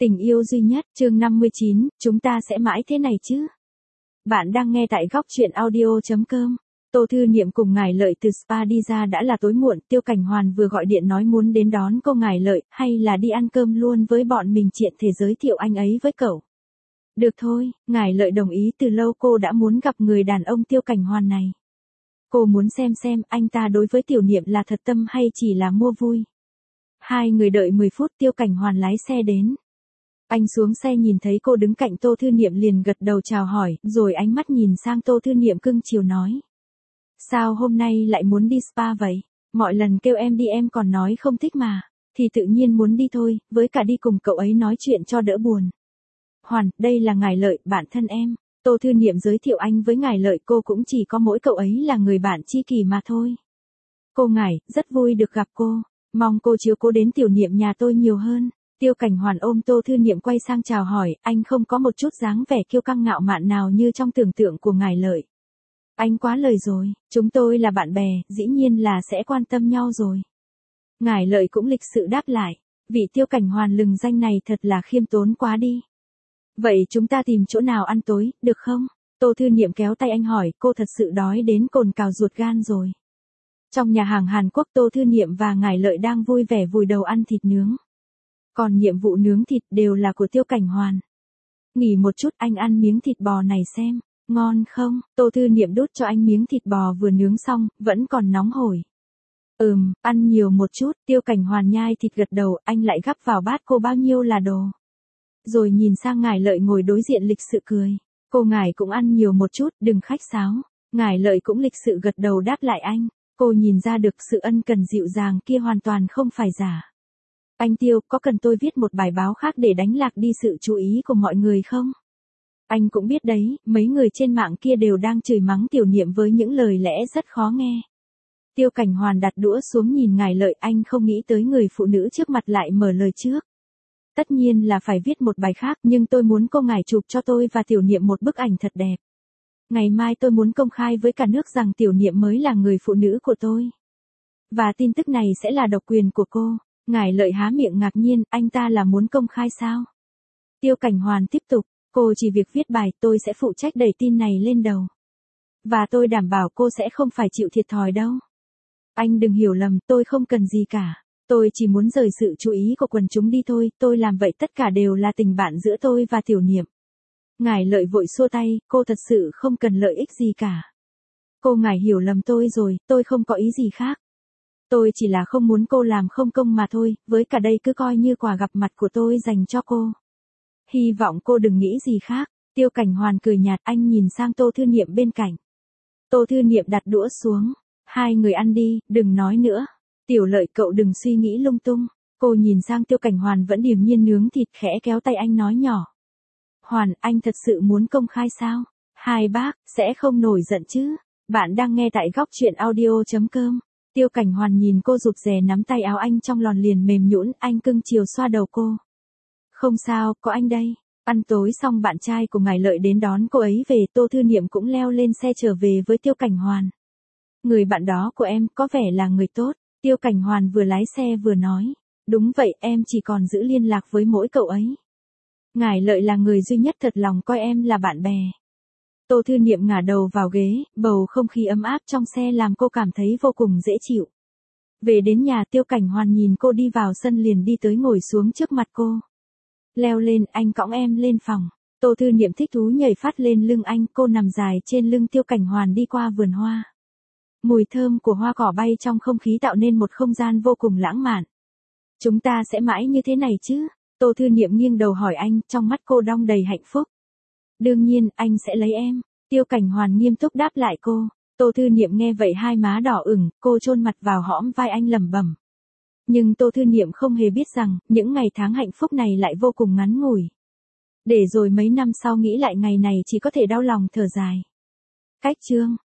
Tình yêu duy nhất, chương 59, chúng ta sẽ mãi thế này chứ? Bạn đang nghe tại góc truyện audio.com. Tô Thư Niệm cùng Ngải Lợi từ spa đi ra đã là tối muộn, Tiêu Cảnh Hoàn vừa gọi điện nói muốn đến đón cô Ngải Lợi, hay là đi ăn cơm luôn với bọn mình triện thể giới thiệu anh ấy với cậu. Được thôi, Ngải Lợi đồng ý, từ lâu cô đã muốn gặp người đàn ông Tiêu Cảnh Hoàn này. Cô muốn xem anh ta đối với Tiểu Niệm là thật tâm hay chỉ là mua vui. Hai người đợi 10 phút, Tiêu Cảnh Hoàn lái xe đến. Anh xuống xe nhìn thấy cô đứng cạnh Tô Thư Niệm liền gật đầu chào hỏi, rồi ánh mắt nhìn sang Tô Thư Niệm cưng chiều nói. Sao hôm nay lại muốn đi spa vậy? Mọi lần kêu em đi em còn nói không thích mà, thì tự nhiên muốn đi thôi, với cả đi cùng cậu ấy nói chuyện cho đỡ buồn. Hoàn, đây là Ngải Lợi, bạn thân em. Tô Thư Niệm giới thiệu anh với Ngải Lợi, cô cũng chỉ có mỗi cậu ấy là người bạn tri kỷ mà thôi. Cô Ngải, rất vui được gặp cô, mong cô chiếu cố đến Tiểu Niệm nhà tôi nhiều hơn. Tiêu Cảnh Hoàn ôm Tô Thư Niệm quay sang chào hỏi, anh không có một chút dáng vẻ kiêu căng ngạo mạn nào như trong tưởng tượng của Ngải Lợi. Anh quá lời rồi, chúng tôi là bạn bè, dĩ nhiên là sẽ quan tâm nhau rồi. Ngải Lợi cũng lịch sự đáp lại, vị Tiêu Cảnh Hoàn lừng danh này thật là khiêm tốn quá đi. Vậy chúng ta tìm chỗ nào ăn tối, được không? Tô Thư Niệm kéo tay anh hỏi, cô thật sự đói đến cồn cào ruột gan rồi. Trong nhà hàng Hàn Quốc, Tô Thư Niệm và Ngải Lợi đang vui vẻ vùi đầu ăn thịt nướng. Còn nhiệm vụ nướng thịt đều là của Tiêu Cảnh Hoàn. Nghỉ một chút, anh ăn miếng thịt bò này xem, ngon không? Tô Thư Niệm đút cho anh miếng thịt bò vừa nướng xong, vẫn còn nóng hổi. Ăn nhiều một chút, Tiêu Cảnh Hoàn nhai thịt gật đầu, anh lại gắp vào bát cô bao nhiêu là đồ. Rồi nhìn sang Ngải Lợi ngồi đối diện lịch sự cười. Cô Ngải cũng ăn nhiều một chút, đừng khách sáo. Ngải Lợi cũng lịch sự gật đầu đáp lại anh. Cô nhìn ra được sự ân cần dịu dàng kia hoàn toàn không phải giả. Anh Tiêu, có cần tôi viết một bài báo khác để đánh lạc đi sự chú ý của mọi người không? Anh cũng biết đấy, mấy người trên mạng kia đều đang chửi mắng Tiểu Niệm với những lời lẽ rất khó nghe. Tiêu Cảnh Hoàn đặt đũa xuống nhìn Ngải Lợi, anh không nghĩ tới người phụ nữ trước mặt lại mở lời trước. Tất nhiên là phải viết một bài khác, nhưng tôi muốn cô Ngải chụp cho tôi và Tiểu Niệm một bức ảnh thật đẹp. Ngày mai tôi muốn công khai với cả nước rằng Tiểu Niệm mới là người phụ nữ của tôi. Và tin tức này sẽ là độc quyền của cô. Ngải Lợi há miệng ngạc nhiên, anh ta là muốn công khai sao? Tiêu Cảnh Hoàn tiếp tục, cô chỉ việc viết bài, tôi sẽ phụ trách đẩy tin này lên đầu. Và tôi đảm bảo cô sẽ không phải chịu thiệt thòi đâu. Anh đừng hiểu lầm, tôi không cần gì cả. Tôi chỉ muốn rời sự chú ý của quần chúng đi thôi, tôi làm vậy tất cả đều là tình bạn giữa tôi và Tiểu Niệm. Ngải Lợi vội xua tay, cô thật sự không cần lợi ích gì cả. Cô Ngải hiểu lầm tôi rồi, tôi không có ý gì khác. Tôi chỉ là không muốn cô làm không công mà thôi, với cả đây cứ coi như quà gặp mặt của tôi dành cho cô. Hy vọng cô đừng nghĩ gì khác. Tiêu Cảnh Hoàn cười nhạt, anh nhìn sang Tô Thư Niệm bên cạnh. Tô Thư Niệm đặt đũa xuống. Hai người ăn đi, đừng nói nữa. Tiểu Lợi, cậu đừng suy nghĩ lung tung. Cô nhìn sang Tiêu Cảnh Hoàn vẫn điềm nhiên nướng thịt, khẽ kéo tay anh nói nhỏ. Hoàn, anh thật sự muốn công khai sao? Hai bác, sẽ không nổi giận chứ? Bạn đang nghe tại góc truyện audio.com. Tiêu Cảnh Hoàn nhìn cô rụt rè nắm tay áo anh trong lòn liền mềm nhũn, anh cưng chiều xoa đầu cô. Không sao, có anh đây. Ăn tối xong bạn trai của Ngải Lợi đến đón cô ấy về, Tô Thư Niệm cũng leo lên xe trở về với Tiêu Cảnh Hoàn. Người bạn đó của em có vẻ là người tốt, Tiêu Cảnh Hoàn vừa lái xe vừa nói. Đúng vậy, em chỉ còn giữ liên lạc với mỗi cậu ấy. Ngải Lợi là người duy nhất thật lòng coi em là bạn bè. Tô Thư Niệm ngả đầu vào ghế, bầu không khí ấm áp trong xe làm cô cảm thấy vô cùng dễ chịu. Về đến nhà, Tiêu Cảnh Hoàn nhìn cô đi vào sân liền đi tới ngồi xuống trước mặt cô. Leo lên, anh cõng em lên phòng. Tô Thư Niệm thích thú nhảy phát lên lưng anh, cô nằm dài trên lưng Tiêu Cảnh Hoàn đi qua vườn hoa. Mùi thơm của hoa cỏ bay trong không khí tạo nên một không gian vô cùng lãng mạn. Chúng ta sẽ mãi như thế này chứ? Tô Thư Niệm nghiêng đầu hỏi anh, trong mắt cô đong đầy hạnh phúc. Đương nhiên, anh sẽ lấy em. Tiêu Cảnh Hoàn nghiêm túc đáp lại cô. Tô Thư Niệm nghe vậy hai má đỏ ửng, cô chôn mặt vào hõm vai anh lẩm bẩm. Nhưng Tô Thư Niệm không hề biết rằng, những ngày tháng hạnh phúc này lại vô cùng ngắn ngủi. Để rồi mấy năm sau nghĩ lại ngày này chỉ có thể đau lòng thở dài. Cách chương